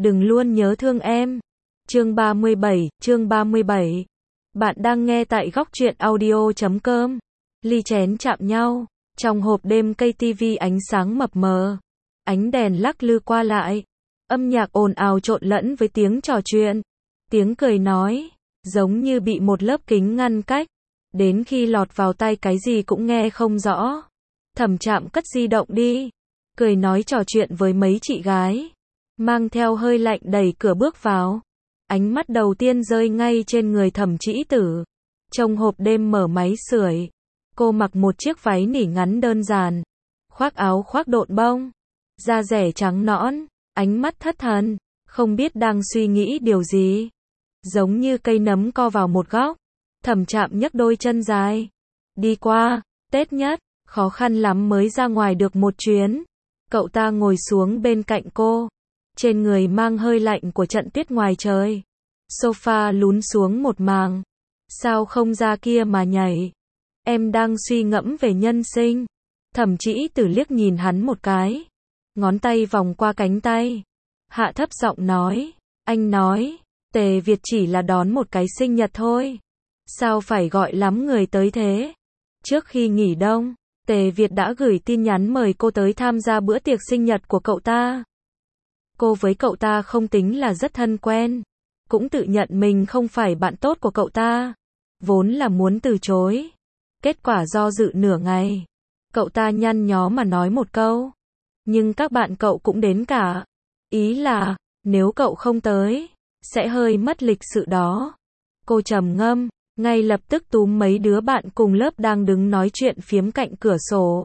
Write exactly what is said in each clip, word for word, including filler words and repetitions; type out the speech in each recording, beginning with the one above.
đừng luôn nhớ thương em. Chương ba mươi bảy, chương ba mươi bảy. Bạn đang nghe tại góc truyện audio chấm com. Ly chén chạm nhau, trong hộp đêm cây tivi ánh sáng mập mờ, ánh đèn lắc lư qua lại, âm nhạc ồn ào trộn lẫn với tiếng trò chuyện, tiếng cười nói, giống như bị một lớp kính ngăn cách, đến khi lọt vào tai cái gì cũng nghe không rõ. Thẩm Trạm cất di động đi, cười nói trò chuyện với mấy chị gái, mang theo hơi lạnh đẩy cửa bước vào. Ánh mắt đầu tiên rơi ngay trên người Thẩm Trĩ Tử. Trong hộp đêm mở máy sưởi, cô mặc một chiếc váy nỉ ngắn đơn giản, khoác áo khoác độn bông, da dẻ trắng nõn, ánh mắt thất thần, không biết đang suy nghĩ điều gì. Giống như cây nấm co vào một góc, Thẩm Trạm nhấc đôi chân dài, đi qua. Tết nhất, khó khăn lắm mới ra ngoài được một chuyến. Cậu ta ngồi xuống bên cạnh cô, trên người mang hơi lạnh của trận tuyết ngoài trời. Sofa lún xuống một màng. Sao không ra kia mà nhảy? Em đang suy ngẫm về nhân sinh. Thẩm Trĩ Tử liếc nhìn hắn một cái, ngón tay vòng qua cánh tay, hạ thấp giọng nói, anh nói, Tề Việt chỉ là đón một cái sinh nhật thôi. Sao phải gọi lắm người tới thế? Trước khi nghỉ đông, Tề Việt đã gửi tin nhắn mời cô tới tham gia bữa tiệc sinh nhật của cậu ta. Cô với cậu ta không tính là rất thân quen, cũng tự nhận mình không phải bạn tốt của cậu ta, vốn là muốn từ chối. Kết quả do dự nửa ngày, cậu ta nhăn nhó mà nói một câu, nhưng các bạn cậu cũng đến cả. Ý là, nếu cậu không tới, sẽ hơi mất lịch sự đó. Cô trầm ngâm, ngay lập tức túm mấy đứa bạn cùng lớp đang đứng nói chuyện phiếm cạnh cửa sổ.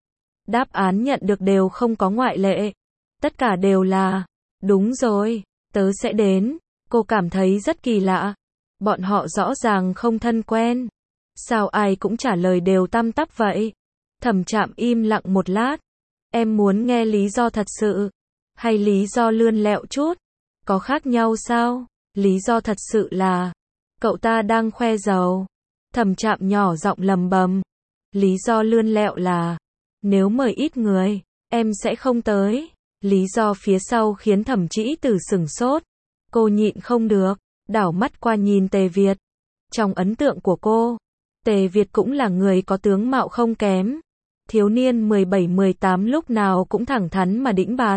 Đáp án nhận được đều không có ngoại lệ. Tất cả đều là, đúng rồi, tớ sẽ đến. Cô cảm thấy rất kỳ lạ. Bọn họ rõ ràng không thân quen. Sao ai cũng trả lời đều tăm tắp vậy? Thẩm Trạm im lặng một lát. Em muốn nghe lý do thật sự, hay lý do lươn lẹo chút? Có khác nhau sao? Lý do thật sự là, cậu ta đang khoe giàu. Thẩm Trạm nhỏ giọng lầm bầm. Lý do lươn lẹo là, nếu mời ít người, em sẽ không tới. Lý do phía sau khiến Thẩm Trĩ Tử sửng sốt. Cô nhịn không được, đảo mắt qua nhìn Tề Việt. Trong ấn tượng của cô, Tề Việt cũng là người có tướng mạo không kém. Thiếu niên mười bảy mười tám lúc nào cũng thẳng thắn mà đĩnh bạt.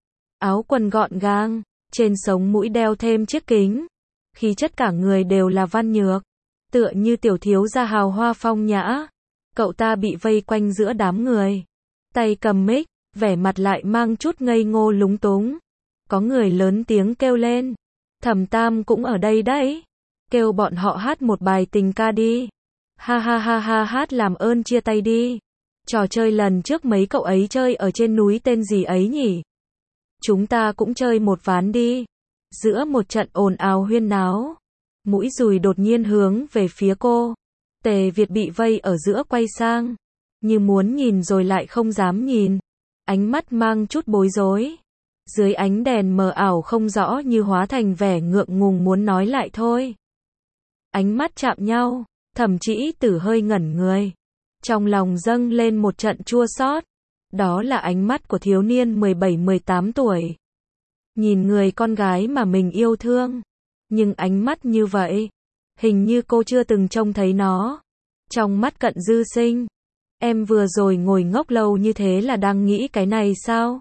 Áo quần gọn gàng, trên sống mũi đeo thêm chiếc kính. Khí chất cả người đều là văn nhược, tựa như tiểu thiếu gia hào hoa phong nhã. Cậu ta bị vây quanh giữa đám người, tay cầm mic, vẻ mặt lại mang chút ngây ngô lúng túng. Có người lớn tiếng kêu lên, Thẩm Tam cũng ở đây đấy, kêu bọn họ hát một bài tình ca đi. Ha ha ha ha, hát làm ơn chia tay đi. Trò chơi lần trước mấy cậu ấy chơi ở trên núi tên gì ấy nhỉ? Chúng ta cũng chơi một ván đi. Giữa một trận ồn ào huyên náo, mũi dùi đột nhiên hướng về phía cô. Tề Việt bị vây ở giữa quay sang, như muốn nhìn rồi lại không dám nhìn. Ánh mắt mang chút bối rối. Dưới ánh đèn mờ ảo không rõ như hóa thành vẻ ngượng ngùng muốn nói lại thôi. Ánh mắt chạm nhau, Thẩm Trĩ Tử hơi ngẩn người. Trong lòng dâng lên một trận chua xót. Đó là ánh mắt của thiếu niên mười bảy mười tám tuổi. Nhìn người con gái mà mình yêu thương. Nhưng ánh mắt như vậy, hình như cô chưa từng trông thấy nó. Trong mắt Cận Dư Sinh, em vừa rồi ngồi ngốc lâu như thế là đang nghĩ cái này sao?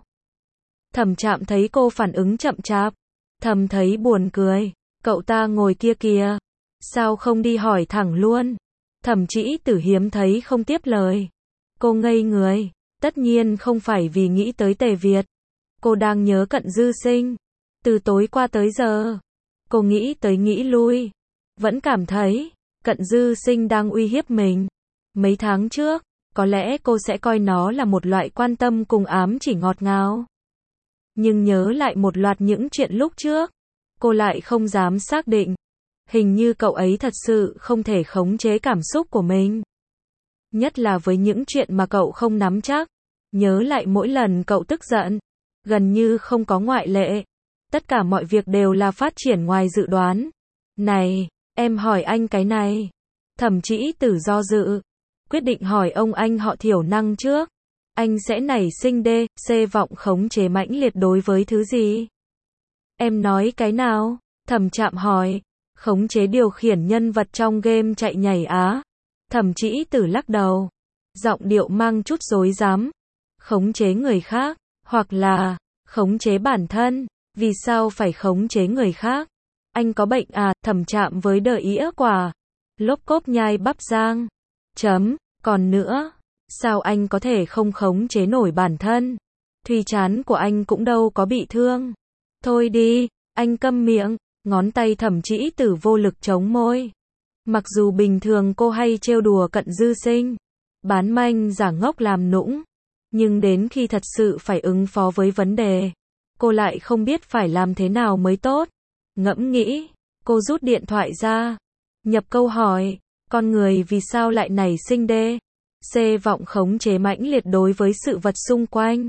Thẩm Trạm thấy cô phản ứng chậm chạp, thầm thấy buồn cười. Cậu ta ngồi kia kìa, sao không đi hỏi thẳng luôn? Thẩm Trĩ Tử hiếm thấy không tiếp lời. Cô ngây người, tất nhiên không phải vì nghĩ tới Tề Việt. Cô đang nhớ Cận Dư Sinh. Từ tối qua tới giờ, cô nghĩ tới nghĩ lui, vẫn cảm thấy Cận Dư Sinh đang uy hiếp mình. Mấy tháng trước, có lẽ cô sẽ coi nó là một loại quan tâm cùng ám chỉ ngọt ngào. Nhưng nhớ lại một loạt những chuyện lúc trước, cô lại không dám xác định. Hình như cậu ấy thật sự không thể khống chế cảm xúc của mình. Nhất là với những chuyện mà cậu không nắm chắc. Nhớ lại mỗi lần cậu tức giận, gần như không có ngoại lệ. Tất cả mọi việc đều là phát triển ngoài dự đoán. Này, em hỏi anh cái này. Thẩm Trĩ Tử do dự, quyết định hỏi ông anh họ Thiểu Năng trước. Anh sẽ nảy sinh đê, xê vọng khống chế mãnh liệt đối với thứ gì? Em nói cái nào? Thẩm Trạm hỏi. Khống chế điều khiển nhân vật trong game chạy nhảy á. Thẩm Trĩ Tử lắc đầu. Giọng điệu mang chút rối rắm. Khống chế người khác, hoặc là khống chế bản thân. Vì sao phải khống chế người khác? Anh có bệnh à? Thẩm Trạm với đờ ĩa quả. Lốp cốp nhai bắp rang. Chấm, còn nữa. Sao anh có thể không khống chế nổi bản thân? Thùy trán của anh cũng đâu có bị thương. Thôi đi, anh câm miệng. Ngón tay Thẩm Trĩ Tử vô lực chống môi. Mặc dù bình thường cô hay trêu đùa Cận Dư Sinh, bán manh giả ngốc làm nũng, nhưng đến khi thật sự phải ứng phó với vấn đề, cô lại không biết phải làm thế nào mới tốt. Ngẫm nghĩ, cô rút điện thoại ra, nhập câu hỏi, con người vì sao lại nảy sinh đê xê vọng khống chế mãnh liệt đối với sự vật xung quanh.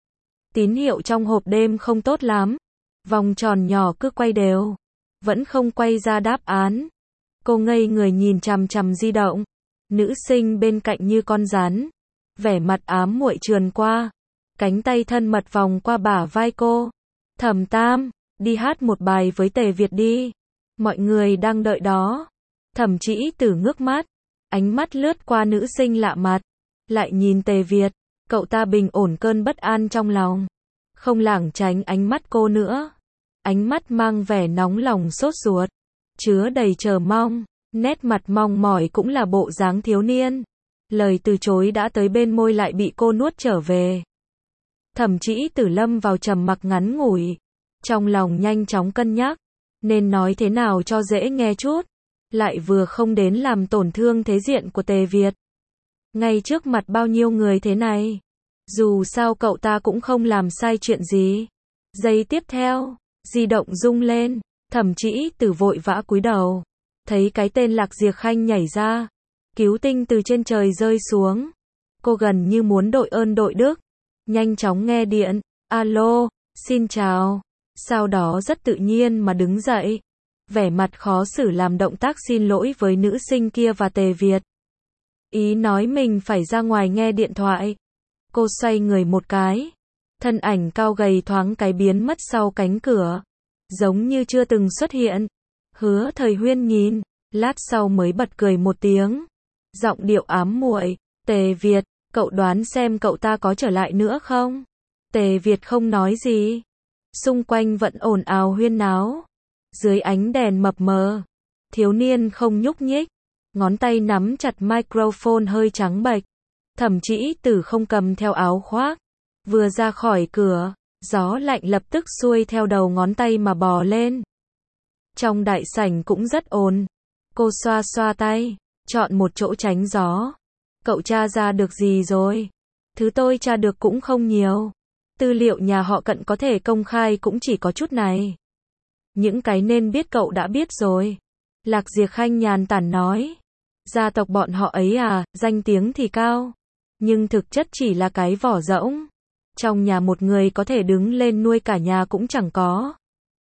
Tín hiệu trong hộp đêm không tốt lắm, vòng tròn nhỏ cứ quay đều, vẫn không quay ra đáp án. Cô ngây người nhìn chằm chằm di động, nữ sinh bên cạnh như con rắn, vẻ mặt ám muội trườn qua, cánh tay thân mật vòng qua bả vai cô. Thẩm Tam, đi hát một bài với Tề Việt đi, mọi người đang đợi đó. Thẩm Trĩ Tử ngước mắt, ánh mắt lướt qua nữ sinh lạ mặt, lại nhìn Tề Việt, cậu ta bình ổn cơn bất an trong lòng, không lảng tránh ánh mắt cô nữa, ánh mắt mang vẻ nóng lòng sốt ruột, chứa đầy chờ mong, nét mặt mong mỏi cũng là bộ dáng thiếu niên. Lời từ chối đã tới bên môi lại bị cô nuốt trở về. Thẩm Trĩ Tử lâm vào trầm mặc ngắn ngủi, trong lòng nhanh chóng cân nhắc, nên nói thế nào cho dễ nghe chút, lại vừa không đến làm tổn thương thế diện của Tề Việt. Ngay trước mặt bao nhiêu người thế này, dù sao cậu ta cũng không làm sai chuyện gì. Giây tiếp theo, di động rung lên, Thẩm Trĩ Tử vội vã cúi đầu, thấy cái tên Lạc Diệp Khanh nhảy ra, cứu tinh từ trên trời rơi xuống. Cô gần như muốn đội ơn đội đức, nhanh chóng nghe điện, alo, xin chào, sau đó rất tự nhiên mà đứng dậy, vẻ mặt khó xử làm động tác xin lỗi với nữ sinh kia và Tề Việt. Ý nói mình phải ra ngoài nghe điện thoại. Cô xoay người một cái, thân ảnh cao gầy thoáng cái biến mất sau cánh cửa, giống như chưa từng xuất hiện. Hứa Thời Huyên nhìn, lát sau mới bật cười một tiếng, giọng điệu ám muội, Tề Việt, cậu đoán xem cậu ta có trở lại nữa không? Tề Việt không nói gì, xung quanh vẫn ồn ào huyên náo, dưới ánh đèn mập mờ, thiếu niên không nhúc nhích, ngón tay nắm chặt microphone hơi trắng bệch. Thẩm Trĩ Tử không cầm theo áo khoác, vừa ra khỏi cửa, gió lạnh lập tức xuôi theo đầu ngón tay mà bò lên. Trong đại sảnh cũng rất ồn, cô xoa xoa tay, chọn một chỗ tránh gió. Cậu tra ra được gì rồi? Thứ tôi tra được cũng không nhiều. Tư liệu nhà họ Cận có thể công khai cũng chỉ có chút này. Những cái nên biết cậu đã biết rồi. Lạc Diệp Khanh nhàn tản nói. Gia tộc bọn họ ấy à, danh tiếng thì cao, nhưng thực chất chỉ là cái vỏ rỗng. Trong nhà một người có thể đứng lên nuôi cả nhà cũng chẳng có.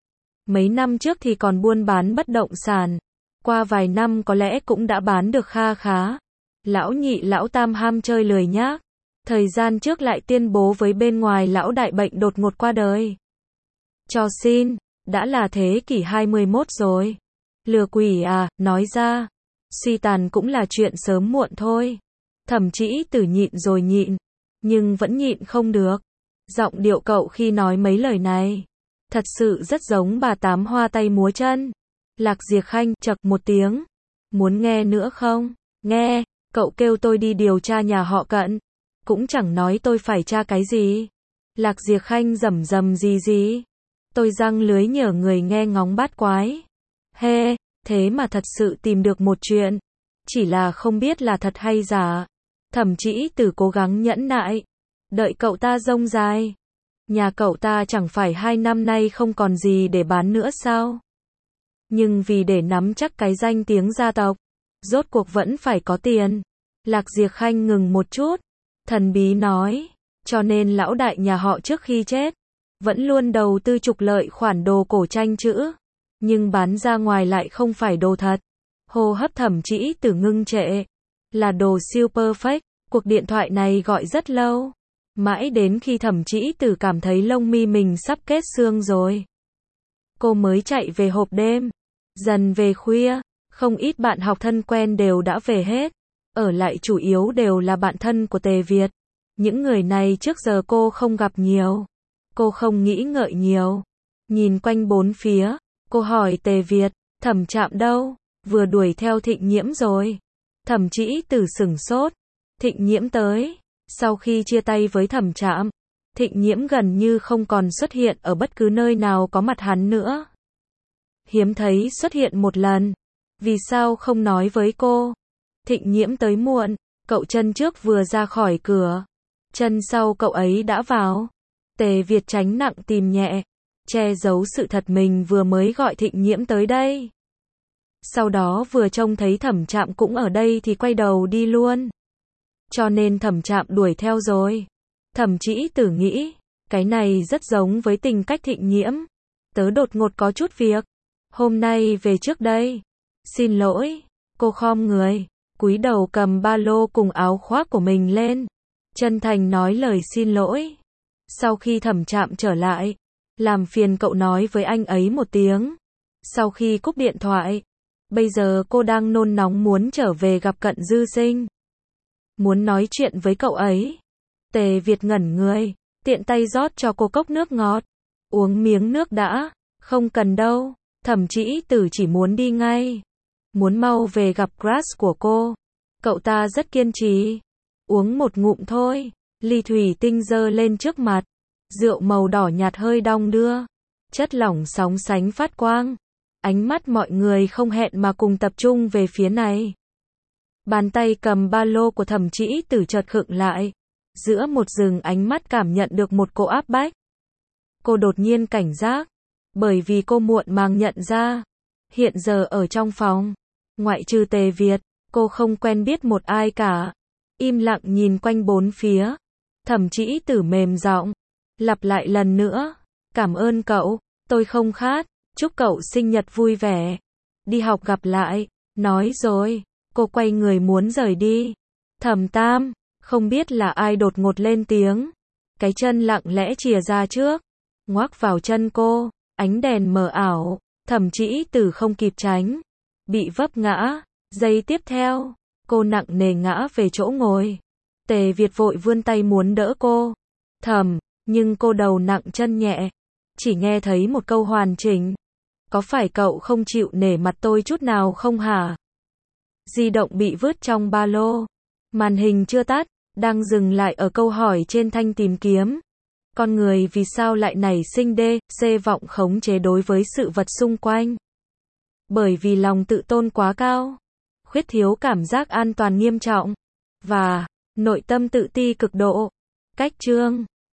Mấy năm trước thì còn buôn bán bất động sản, qua vài năm có lẽ cũng đã bán được kha khá. Lão nhị lão tam ham chơi lười nhác, thời gian trước lại tuyên bố với bên ngoài lão đại bệnh đột ngột qua đời. Cho xin, đã là thế kỷ hai mươi mốt rồi. Lừa quỷ à, nói ra, suy tàn cũng là chuyện sớm muộn thôi. Thẩm Trĩ Tử nhịn rồi nhịn, nhưng vẫn nhịn không được. Giọng điệu cậu khi nói mấy lời này, thật sự rất giống bà tám hoa tay múa chân. Lạc Diệp Khanh chậc một tiếng, muốn nghe nữa không? Nghe, cậu kêu tôi đi điều tra nhà họ Cận, cũng chẳng nói tôi phải tra cái gì. Lạc Diệp Khanh rầm rầm gì gì. Tôi răng lưới nhờ người nghe ngóng bát quái. Hê, thế mà thật sự tìm được một chuyện, chỉ là không biết là thật hay giả. Thẩm Trĩ Tử cố gắng nhẫn nại, đợi cậu ta rông dài. Nhà cậu ta chẳng phải hai năm nay không còn gì để bán nữa sao? Nhưng vì để nắm chắc cái danh tiếng gia tộc, rốt cuộc vẫn phải có tiền. Lạc Diệp Khanh ngừng một chút, thần bí nói, cho nên lão đại nhà họ trước khi chết, vẫn luôn đầu tư trục lợi khoản đồ cổ tranh chữ, nhưng bán ra ngoài lại không phải đồ thật. Hô hấp Thẩm Trĩ Tử ngưng trệ, là đồ siêu perfect. Cuộc điện thoại này gọi rất lâu, mãi đến khi Thẩm Trĩ Tử cảm thấy lông mi mình sắp kết xương rồi. cô mới chạy về hộp đêm. Dần về khuya, không ít bạn học thân quen đều đã về hết. Ở lại chủ yếu đều là bạn thân của Tề Việt. Những người này trước giờ cô không gặp nhiều. Cô không nghĩ ngợi nhiều. Nhìn quanh bốn phía, cô hỏi Tề Việt, Thẩm Trạm đâu? Vừa đuổi theo Thịnh Nhiễm rồi. Thẩm Trĩ Tử sửng sốt. Thịnh Nhiễm tới. Sau khi chia tay với Thẩm Trạm, Thịnh Nhiễm gần như không còn xuất hiện ở bất cứ nơi nào có mặt hắn nữa. Hiếm thấy xuất hiện một lần. Vì sao không nói với cô? Thịnh Nhiễm tới muộn, cậu chân trước vừa ra khỏi cửa. Chân sau cậu ấy đã vào. Tề Việt tránh nặng tìm nhẹ, che giấu sự thật mình vừa mới gọi Thịnh Nhiễm tới đây. Sau đó vừa trông thấy Thẩm Trạm cũng ở đây thì quay đầu đi luôn. Cho nên Thẩm Trạm đuổi theo rồi. Thẩm Trĩ Tử nghĩ, cái này rất giống với tình cách Thịnh Nhiễm. Tớ đột ngột có chút việc. Hôm nay về trước đây. Xin lỗi. Cô khom người, cúi đầu cầm ba lô cùng áo khoác của mình lên. Chân thành nói lời xin lỗi. Sau khi Thẩm Trạm trở lại, làm phiền cậu nói với anh ấy một tiếng. Sau khi cúp điện thoại, bây giờ cô đang nôn nóng muốn trở về gặp Cận Dư Sinh. Muốn nói chuyện với cậu ấy. Tề Việt ngẩn người, tiện tay rót cho cô cốc nước ngọt. Uống miếng nước đã. Không cần đâu. Thẩm Trĩ Tử chỉ muốn đi ngay. Muốn mau về gặp crush của cô. Cậu ta rất kiên trì. Uống một ngụm thôi. Ly thủy tinh dơ lên trước mặt. Rượu màu đỏ nhạt hơi đong đưa. Chất lỏng sóng sánh phát quang. Ánh mắt mọi người không hẹn mà cùng tập trung về phía này. Bàn tay cầm ba lô của Thẩm Trĩ Tử chợt khựng lại. Giữa một rừng ánh mắt cảm nhận được một cỗ áp bách. Cô đột nhiên cảnh giác. Bởi vì cô muộn màng nhận ra. Hiện giờ ở trong phòng, ngoại trừ Tề Việt, cô không quen biết một ai cả. Im lặng nhìn quanh bốn phía. Thẩm Trĩ Tử mềm giọng, lặp lại lần nữa. Cảm ơn cậu, tôi không khát. Chúc cậu sinh nhật vui vẻ. Đi học gặp lại. Nói rồi, cô quay người muốn rời đi. Thẩm Tam, không biết là ai đột ngột lên tiếng. Cái chân lặng lẽ chìa ra trước, ngoắc vào chân cô. Ánh đèn mờ ảo. Thẩm Trĩ Tử không kịp tránh, bị vấp ngã. Giây tiếp theo, cô nặng nề ngã về chỗ ngồi. Tề Việt vội vươn tay muốn đỡ cô. Thầm, nhưng cô đầu nặng chân nhẹ. Chỉ nghe thấy một câu hoàn chỉnh. Có phải cậu không chịu nể mặt tôi chút nào không hả? Di động bị vứt trong ba lô. Màn hình chưa tắt, đang dừng lại ở câu hỏi trên thanh tìm kiếm. Con người vì sao lại nảy sinh đê, xê vọng khống chế đối với sự vật xung quanh? Bởi vì lòng tự tôn quá cao, khuyết thiếu cảm giác an toàn nghiêm trọng, và nội tâm tự ti cực độ. Cách chương